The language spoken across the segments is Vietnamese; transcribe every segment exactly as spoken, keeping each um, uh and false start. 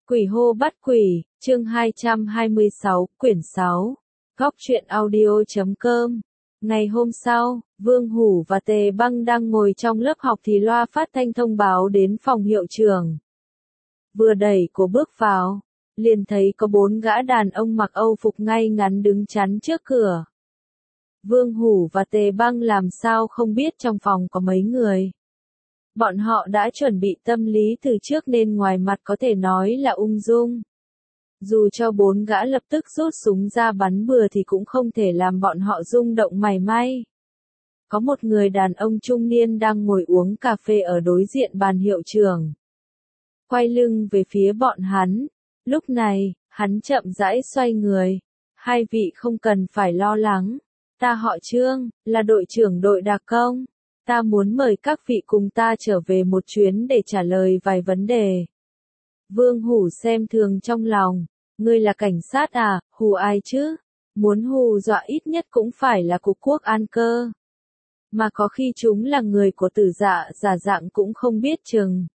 Quỷ hô bắt quỷ, chương hai trăm hai mươi sáu, quyển sáu, góc truyện audio chấm com. Ngày hôm sau, Vương Hủ và Tề Băng đang ngồi trong lớp học thì loa phát thanh thông báo đến phòng hiệu trưởng. Vừa đẩy cửa bước vào, liền thấy có bốn gã đàn ông mặc Âu phục ngay ngắn đứng chắn trước cửa. Vương Hủ và Tề Băng làm sao không biết trong phòng có mấy người. Bọn họ đã chuẩn bị tâm lý từ trước nên ngoài mặt có thể nói là ung dung. Dù cho bốn gã lập tức rút súng ra bắn bừa thì cũng không thể làm bọn họ rung động mảy may. Có một người đàn ông trung niên đang ngồi uống cà phê ở đối diện bàn hiệu trưởng. Quay lưng về phía bọn hắn. Lúc này, hắn chậm rãi xoay người. Hai vị không cần phải lo lắng. Ta họ Trương, là đội trưởng đội đặc công. Ta muốn mời các vị cùng ta trở về một chuyến để trả lời vài vấn đề. Vương Hủ xem thường trong lòng. Ngươi là cảnh sát à, hù ai chứ? Muốn hù dọa ít nhất cũng phải là cục quốc an cơ. Mà có khi chúng là người của tử dạ giả dạng cũng không biết chừng.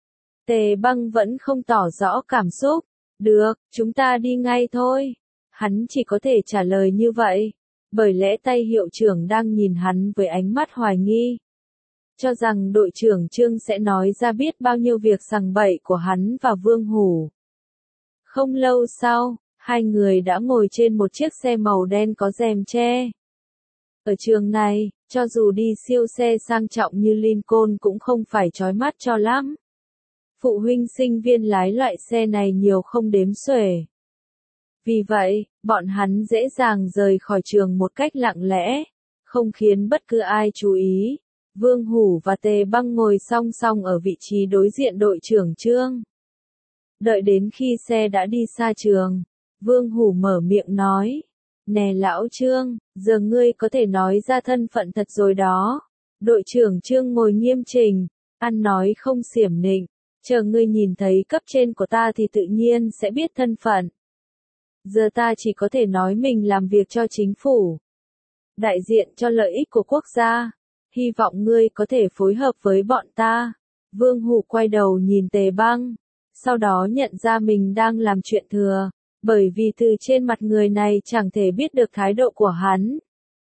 Tề Băng vẫn không tỏ rõ cảm xúc. Được, chúng ta đi ngay thôi. Hắn chỉ có thể trả lời như vậy. Bởi lẽ tay hiệu trưởng đang nhìn hắn với ánh mắt hoài nghi. Cho rằng đội trưởng Trương sẽ nói ra biết bao nhiêu việc sằng bậy của hắn và Vương Hủ. Không lâu sau, hai người đã ngồi trên một chiếc xe màu đen có rèm che. Ở trường này, cho dù đi siêu xe sang trọng như Lincoln cũng không phải chói mắt cho lắm. Phụ huynh sinh viên lái loại xe này nhiều không đếm xuể. Vì vậy, bọn hắn dễ dàng rời khỏi trường một cách lặng lẽ, không khiến bất cứ ai chú ý. Vương Hủ và Tề Băng ngồi song song ở vị trí đối diện đội trưởng Trương. Đợi đến khi xe đã đi xa trường, Vương Hủ mở miệng nói. Nè lão Trương, giờ ngươi có thể nói ra thân phận thật rồi đó. Đội trưởng Trương ngồi nghiêm chỉnh, ăn nói không xiểm nịnh. Chờ ngươi nhìn thấy cấp trên của ta thì tự nhiên sẽ biết thân phận. Giờ ta chỉ có thể nói mình làm việc cho chính phủ. Đại diện cho lợi ích của quốc gia. Hy vọng ngươi có thể phối hợp với bọn ta. Vương Hủ quay đầu nhìn Tề Băng. Sau đó nhận ra mình đang làm chuyện thừa. Bởi vì từ trên mặt người này chẳng thể biết được thái độ của hắn.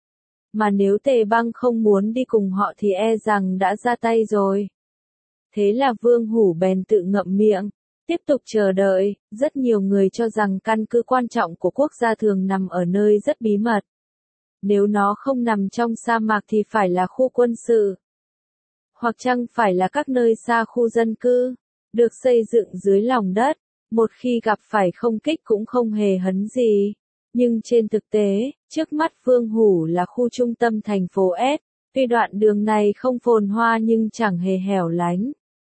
Mà nếu Tề Băng không muốn đi cùng họ thì e rằng đã ra tay rồi. Thế là Vương Hủ bèn tự ngậm miệng. Tiếp tục chờ đợi. Rất nhiều người cho rằng căn cứ quan trọng của quốc gia thường nằm ở nơi rất bí mật. Nếu nó không nằm trong sa mạc thì phải là khu quân sự. Hoặc chăng phải là các nơi xa khu dân cư, được xây dựng dưới lòng đất, một khi gặp phải không kích cũng không hề hấn gì. Nhưng trên thực tế, trước mắt Vương Hủ là khu trung tâm thành phố S, tuy đoạn đường này không phồn hoa nhưng chẳng hề hẻo lánh.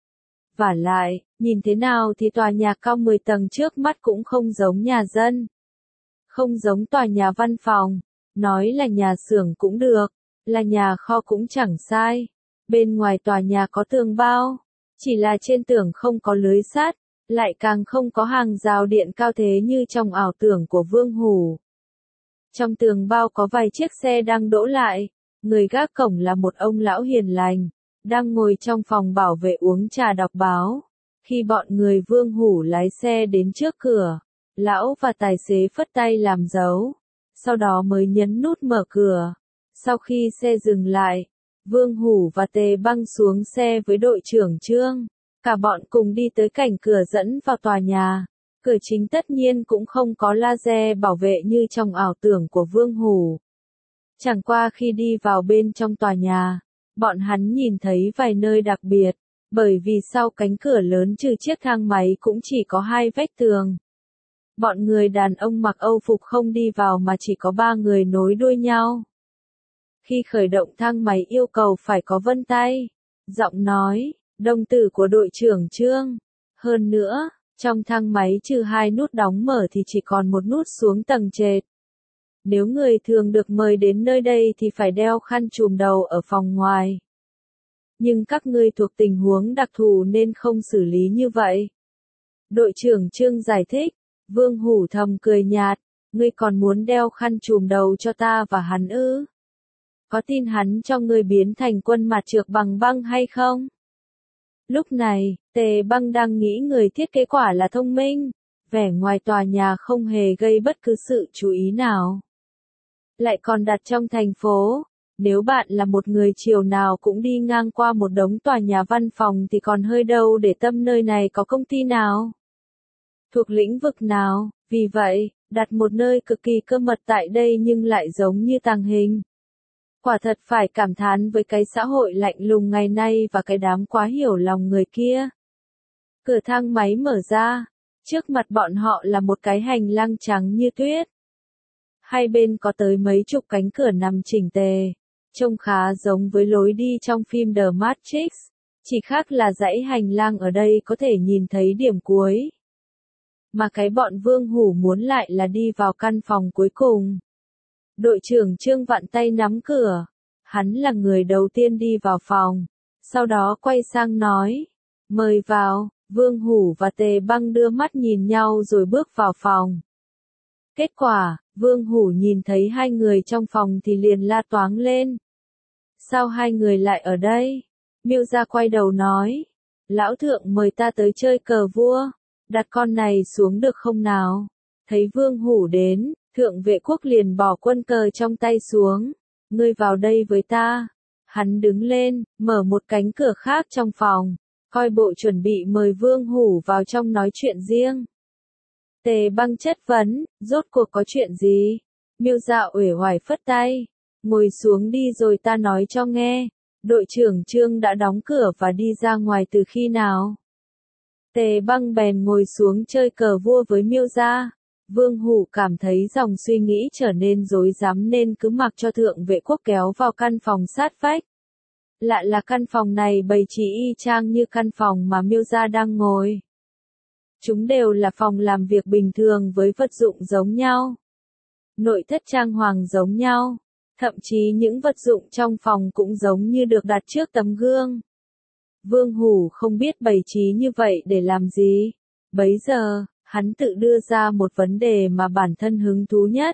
Vả lại, nhìn thế nào thì tòa nhà cao mười tầng trước mắt cũng không giống nhà dân. Không giống tòa nhà văn phòng. Nói là nhà xưởng cũng được, là nhà kho cũng chẳng sai. Bên ngoài tòa nhà có tường bao, chỉ là trên tường không có lưới sắt, lại càng không có hàng rào điện cao thế như trong ảo tưởng của Vương Hủ. Trong tường bao có vài chiếc xe đang đỗ lại, người gác cổng là một ông lão hiền lành, đang ngồi trong phòng bảo vệ uống trà đọc báo. Khi bọn người Vương Hủ lái xe đến trước cửa, lão và tài xế phất tay làm dấu. Sau đó mới nhấn nút mở cửa. Sau khi xe dừng lại, Vương Hủ và Tề Băng xuống xe với đội trưởng Trương. Cả bọn cùng đi tới cạnh cửa dẫn vào tòa nhà. Cửa chính tất nhiên cũng không có laser bảo vệ như trong ảo tưởng của Vương Hủ. Chẳng qua khi đi vào bên trong tòa nhà, bọn hắn nhìn thấy vài nơi đặc biệt, bởi vì sau cánh cửa lớn trừ chiếc thang máy cũng chỉ có hai vách tường. Bọn người đàn ông mặc Âu phục không đi vào mà chỉ có ba người nối đuôi nhau. Khi khởi động thang máy yêu cầu phải có vân tay, giọng nói, đồng tử của đội trưởng Trương. Hơn nữa, trong thang máy trừ hai nút đóng mở thì chỉ còn một nút xuống tầng trệt. Nếu người thường được mời đến nơi đây thì phải đeo khăn trùm đầu ở phòng ngoài. Nhưng các ngươi thuộc tình huống đặc thù nên không xử lý như vậy. Đội trưởng Trương giải thích. Vương Hủ thầm cười nhạt, ngươi còn muốn đeo khăn trùm đầu cho ta và hắn ư? Có tin hắn cho ngươi biến thành quân mặt trược bằng băng hay không? Lúc này, Tề Băng đang nghĩ người thiết kế quả là thông minh, vẻ ngoài tòa nhà không hề gây bất cứ sự chú ý nào. Lại còn đặt trong thành phố, nếu bạn là một người chiều nào cũng đi ngang qua một đống tòa nhà văn phòng thì còn hơi đâu để tâm nơi này có công ty nào, thuộc lĩnh vực nào, vì vậy, đặt một nơi cực kỳ cơ mật tại đây nhưng lại giống như tàng hình. Quả thật phải cảm thán với cái xã hội lạnh lùng ngày nay và cái đám quá hiểu lòng người kia. Cửa thang máy mở ra, trước mặt bọn họ là một cái hành lang trắng như tuyết. Hai bên có tới mấy chục cánh cửa nằm chỉnh tề, trông khá giống với lối đi trong phim The Matrix, chỉ khác là dãy hành lang ở đây có thể nhìn thấy điểm cuối. Mà cái bọn Vương Hủ muốn lại là đi vào căn phòng cuối cùng. Đội trưởng Trương vặn tay nắm cửa. Hắn là người đầu tiên đi vào phòng. Sau đó quay sang nói. Mời vào, Vương Hủ và Tề Băng đưa mắt nhìn nhau rồi bước vào phòng. Kết quả, Vương Hủ nhìn thấy hai người trong phòng thì liền la toáng lên. Sao hai người lại ở đây? Miêu Gia quay đầu nói. Lão thượng mời ta tới chơi cờ vua. Đặt con này xuống được không nào? Thấy Vương Hủ đến, thượng vệ quốc liền bỏ quân cờ trong tay xuống. Ngươi vào đây với ta. Hắn đứng lên, mở một cánh cửa khác trong phòng, coi bộ chuẩn bị mời Vương Hủ vào trong nói chuyện riêng. Tề Băng chất vấn, rốt cuộc có chuyện gì? Miêu Dạ uể oải phất tay. Ngồi xuống đi rồi ta nói cho nghe. Đội trưởng Trương đã đóng cửa và đi ra ngoài từ khi nào? Tề Băng bèn ngồi xuống chơi cờ vua với Miêu Gia. Vương Hủ cảm thấy dòng suy nghĩ trở nên rối rắm nên cứ mặc cho thượng vệ quốc kéo vào căn phòng sát vách. Lạ là căn phòng này bày trí y chang như căn phòng mà Miêu Gia đang ngồi. Chúng đều là phòng làm việc bình thường với vật dụng giống nhau. Nội thất trang hoàng giống nhau. Thậm chí những vật dụng trong phòng cũng giống như được đặt trước tấm gương. Vương Hủ không biết bày trí như vậy để làm gì. Bấy giờ, hắn tự đưa ra một vấn đề mà bản thân hứng thú nhất.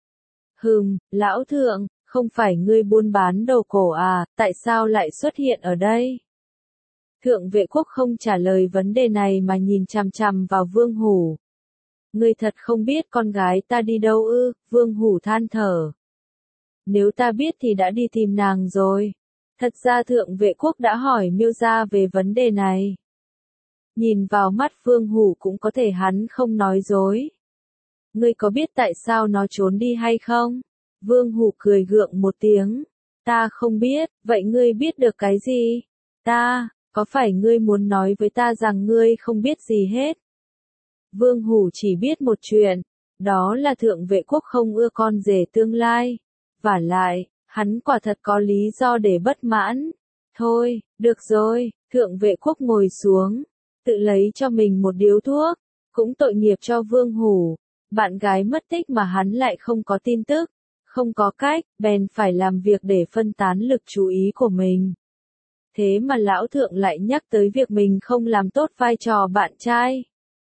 Hừm, lão thượng, không phải ngươi buôn bán đồ cổ à, tại sao lại xuất hiện ở đây? Thượng vệ quốc không trả lời vấn đề này mà nhìn chằm chằm vào Vương Hủ. Ngươi thật không biết con gái ta đi đâu ư? Vương Hủ than thở. Nếu ta biết thì đã đi tìm nàng rồi. Thật ra thượng vệ quốc đã hỏi Miêu Gia về vấn đề này. Nhìn vào mắt Vương Hủ cũng có thể hắn không nói dối. Ngươi có biết tại sao nó trốn đi hay không? Vương Hủ cười gượng một tiếng. Ta không biết, vậy ngươi biết được cái gì? Ta, có phải ngươi muốn nói với ta rằng ngươi không biết gì hết? Vương Hủ chỉ biết một chuyện, đó là thượng vệ quốc không ưa con rể tương lai. Vả lại, hắn quả thật có lý do để bất mãn. Thôi, được rồi, thượng vệ quốc ngồi xuống, tự lấy cho mình một điếu thuốc, cũng tội nghiệp cho Vương Hủ. Bạn gái mất tích mà hắn lại không có tin tức, không có cách, bèn phải làm việc để phân tán lực chú ý của mình. Thế mà lão thượng lại nhắc tới việc mình không làm tốt vai trò bạn trai.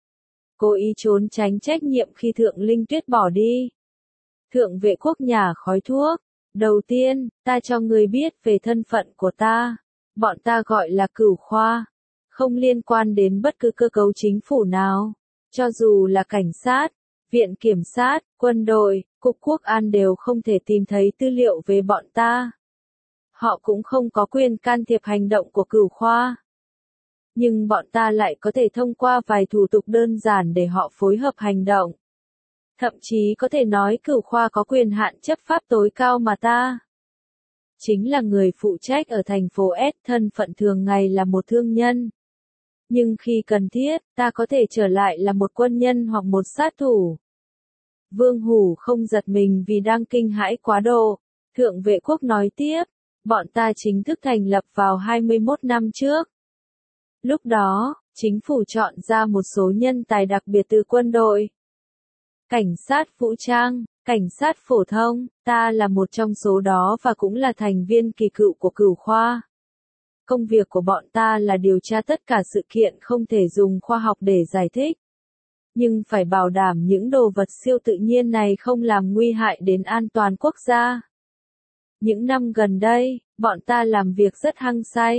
Cố ý trốn tránh trách nhiệm khi thượng Linh Tuyết bỏ đi. Thượng vệ quốc nhả khói thuốc. Đầu tiên, ta cho ngươi biết về thân phận của ta. Bọn ta gọi là Cửu Khoa. Không liên quan đến bất cứ cơ cấu chính phủ nào. Cho dù là cảnh sát, viện kiểm sát, quân đội, cục quốc an đều không thể tìm thấy tư liệu về bọn ta. Họ cũng không có quyền can thiệp hành động của Cửu Khoa. Nhưng bọn ta lại có thể thông qua vài thủ tục đơn giản để họ phối hợp hành động. Thậm chí có thể nói Cửu Khoa có quyền hạn chấp pháp tối cao mà ta. Chính là người phụ trách ở thành phố S, thân phận thường ngày là một thương nhân. Nhưng khi cần thiết, ta có thể trở lại là một quân nhân hoặc một sát thủ. Vương Hủ không giật mình vì đang kinh hãi quá độ. Thượng vệ quốc nói tiếp, bọn ta chính thức thành lập vào hai mươi mốt năm trước. Lúc đó, chính phủ chọn ra một số nhân tài đặc biệt từ quân đội, cảnh sát vũ trang, cảnh sát phổ thông, ta là một trong số đó và cũng là thành viên kỳ cựu của Cửu Khoa. Công việc của bọn ta là điều tra tất cả sự kiện không thể dùng khoa học để giải thích. Nhưng phải bảo đảm những đồ vật siêu tự nhiên này không làm nguy hại đến an toàn quốc gia. Những năm gần đây, bọn ta làm việc rất hăng say.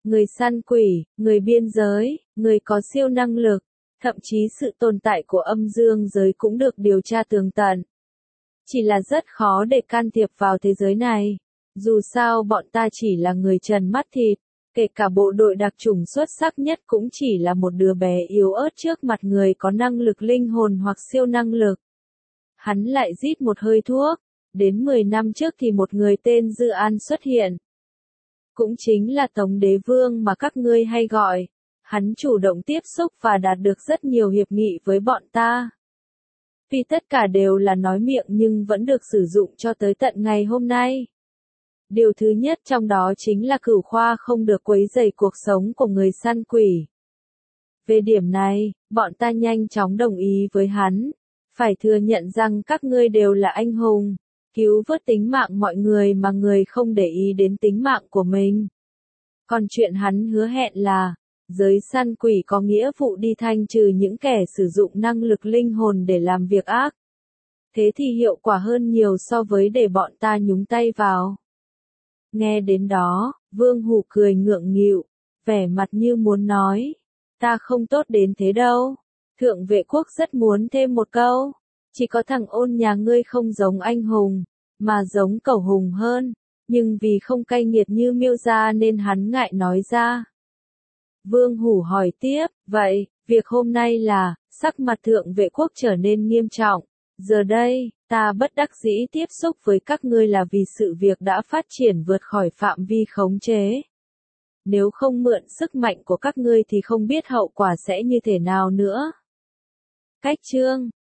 người săn quỷ, người biên giới, người có siêu năng lực, thậm chí sự tồn tại của âm dương giới cũng được điều tra tường tận. Chỉ là rất khó để can thiệp vào thế giới này. Dù sao bọn ta chỉ là người trần mắt thịt, kể cả bộ đội đặc chủng xuất sắc nhất cũng chỉ là một đứa bé yếu ớt trước mặt người có năng lực linh hồn hoặc siêu năng lực. Hắn lại rít một hơi thuốc. Đến mười năm trước thì một người tên Dư An xuất hiện. Cũng chính là Tống Đế Vương mà các ngươi hay gọi. Hắn chủ động tiếp xúc và đạt được rất nhiều hiệp nghị với bọn ta. Vì tất cả đều là nói miệng nhưng vẫn được sử dụng cho tới tận ngày hôm nay. Điều thứ nhất trong đó chính là Cửu Khoa không được quấy rầy cuộc sống của người săn quỷ. Về điểm này, bọn ta nhanh chóng đồng ý với hắn. Phải thừa nhận rằng các ngươi đều là anh hùng, cứu vớt tính mạng mọi người mà người không để ý đến tính mạng của mình. Còn chuyện hắn hứa hẹn là, giới săn quỷ có nghĩa vụ đi thanh trừ những kẻ sử dụng năng lực linh hồn để làm việc ác. Thế thì hiệu quả hơn nhiều so với để bọn ta nhúng tay vào. Nghe đến đó, Vương Hủ cười ngượng nghịu, vẻ mặt như muốn nói, ta không tốt đến thế đâu. Thượng Vệ Quốc rất muốn thêm một câu, chỉ có thằng Ôn nhà ngươi không giống anh hùng, mà giống cẩu hùng hơn, nhưng vì không cay nghiệt như Miêu gia nên hắn ngại nói ra. Vương Hủ hỏi tiếp, vậy, việc hôm nay là, sắc mặt Thượng Vệ Quốc trở nên nghiêm trọng, giờ đây, ta bất đắc dĩ tiếp xúc với các ngươi là vì sự việc đã phát triển vượt khỏi phạm vi khống chế. Nếu không mượn sức mạnh của các ngươi thì không biết hậu quả sẽ như thế nào nữa. Cách chương